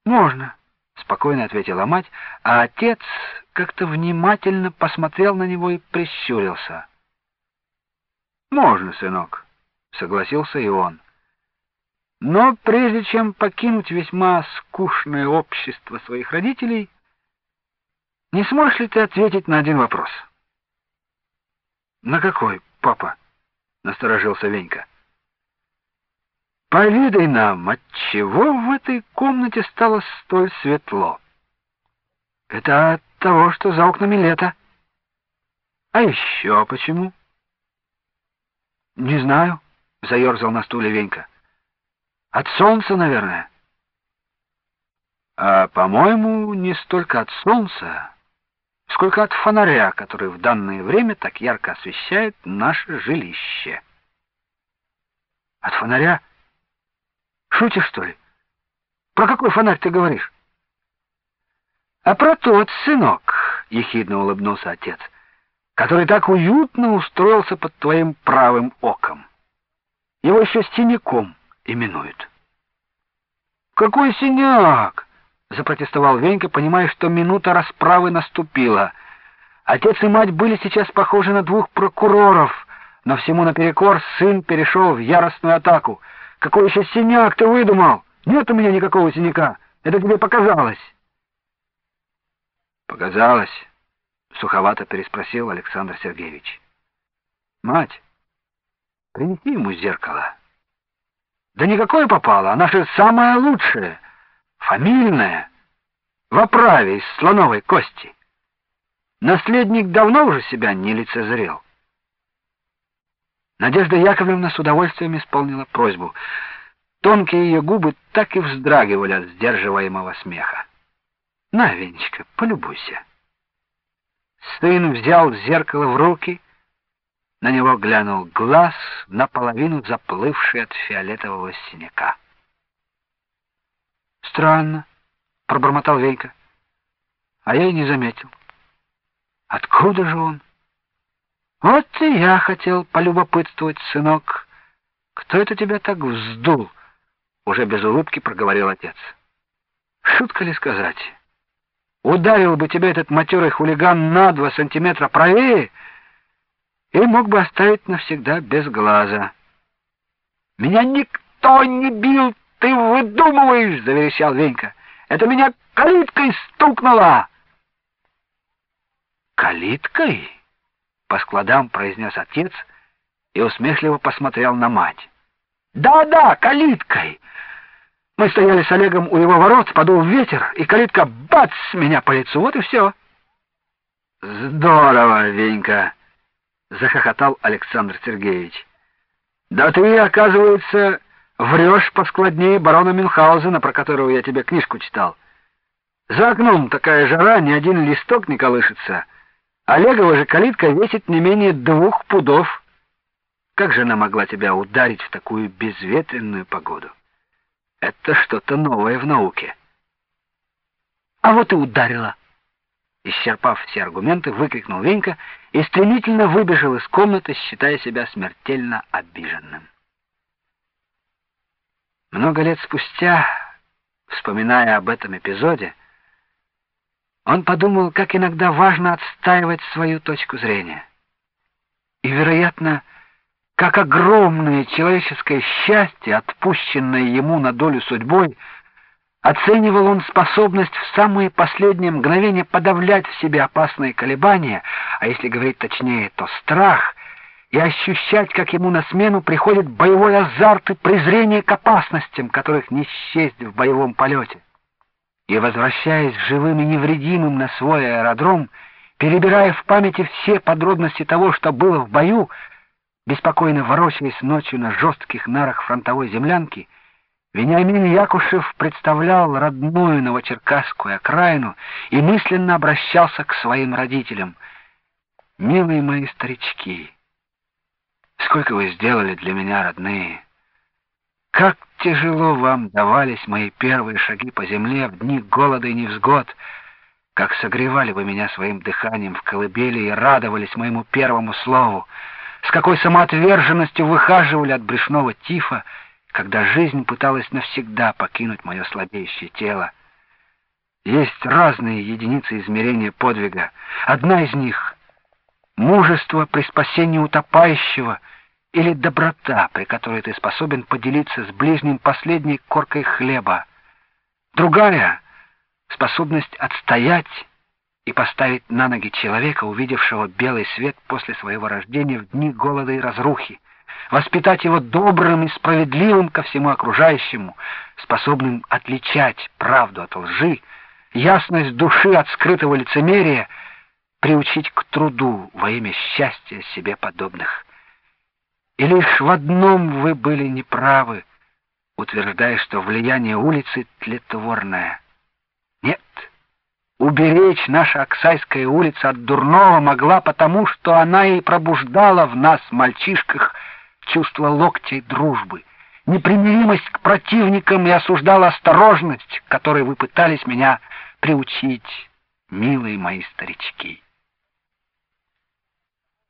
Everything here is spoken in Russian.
«Можно», — спокойно ответила мать, а отец как-то внимательно посмотрел на него и прищурился. «Можно, сынок», — согласился и он. «Но прежде чем покинуть весьма скучное общество своих родителей, не сможешь ли ты ответить на один вопрос?» «На какой, папа?» — насторожился Венька. «Поведай нам, отчего в этой комнате стало столь светло?» «Это от того, что за окнами лето». «А еще почему?» «Не знаю», — заерзал на стуле Венька. «От солнца, наверное». «А, по-моему, не столько от солнца, сколько от фонаря, который в данное время так ярко освещает наше жилище». «От фонаря? Шутишь, что ли? Про какой фонарь ты говоришь?» «А про тот, сынок», — ехидно улыбнулся отец, «который так уютно устроился под твоим правым оком. Его еще синяком именуют». «Какой синяк?» — запротестовал Венька, понимая, что минута расправы наступила. Отец и мать были сейчас похожи на двух прокуроров, но всему наперекор сын перешел в яростную атаку. «Какой еще синяк ты выдумал? Нет у меня никакого синяка. Это тебе показалось». «Показалось?» — суховато переспросил Александр Сергеевич. «Мать, принеси ему зеркало». «Да никакое попало, а наше самое лучшее, фамильное, в оправе из слоновой кости. Наследник давно уже себя не лицезрел». Надежда Яковлевна с удовольствием исполнила просьбу. Тонкие ее губы так и вздрагивали от сдерживаемого смеха. «На, Венечка, полюбуйся». Сын взял зеркало в руки, на него глянул глаз, наполовину заплывший от фиолетового синяка. «Странно», — пробормотал Венька, — «а я и не заметил. Откуда же он?» «Вот и я хотел полюбопытствовать, сынок. Кто это тебя так вздул?» — уже без улыбки проговорил отец. «Шутка ли сказать? Ударил бы тебя этот матерый хулиган на 2 сантиметра правее и мог бы оставить навсегда без глаза». «Меня никто не бил, ты выдумываешь!» — заверещал Венька. «Это меня калиткой стукнуло!» «Калиткой?» — по складам произнес отец и усмешливо посмотрел на мать. «Да-да, калиткой! Мы стояли с Олегом у его ворот, подул ветер, и калитка бац меня по лицу, вот и все». «Здорово, Венька!» — захохотал Александр Сергеевич. «Да ты, оказывается, врешь поскладнее барона Мюнхгаузена, про которого я тебе книжку читал. За окном такая жара, ни один листок не колышется. Олегова же калитка весит не менее 2 пудов. Как же она могла тебя ударить в такую безветренную погоду? Это что-то новое в науке». «А вот и ударила!» Исчерпав все аргументы, выкрикнул Венька и стремительно выбежал из комнаты, считая себя смертельно обиженным. Много лет спустя, вспоминая об этом эпизоде, он подумал, как иногда важно отстаивать свою точку зрения. И, вероятно, как огромное человеческое счастье, отпущенное ему на долю судьбой, оценивал он способность в самые последние мгновения подавлять в себе опасные колебания, а если говорить точнее, то страх, и ощущать, как ему на смену приходит боевой азарт и презрение к опасностям, которых не счесть в боевом полете. И, возвращаясь живым и невредимым на свой аэродром, перебирая в памяти все подробности того, что было в бою, беспокойно ворочаясь ночью на жестких нарах фронтовой землянки, Вениамин Якушев представлял родную новочеркасскую окраину и мысленно обращался к своим родителям. «Милые мои старички, сколько вы сделали для меня, родные! Как тяжело вам давались мои первые шаги по земле в дни голода и невзгод! Как согревали вы меня своим дыханием в колыбели и радовались моему первому слову! С какой самоотверженностью выхаживали от брюшного тифа, когда жизнь пыталась навсегда покинуть мое слабеющее тело! Есть разные единицы измерения подвига. Одна из них — мужество при спасении утопающего или доброта, при которой ты способен поделиться с ближним последней коркой хлеба. Другая — способность отстоять и поставить на ноги человека, увидевшего белый свет после своего рождения в дни голода и разрухи, воспитать его добрым и справедливым ко всему окружающему, способным отличать правду от лжи, ясность души от скрытого лицемерия, приучить к труду во имя счастья себе подобных. И лишь в одном вы были неправы, утверждая, что влияние улицы тлетворное. Нет, уберечь наша Аксайская улица от дурного могла потому, что она и пробуждала в нас, мальчишках, чувство локтей дружбы, непримиримость к противникам и осуждала осторожность, которой вы пытались меня приучить, милые мои старички.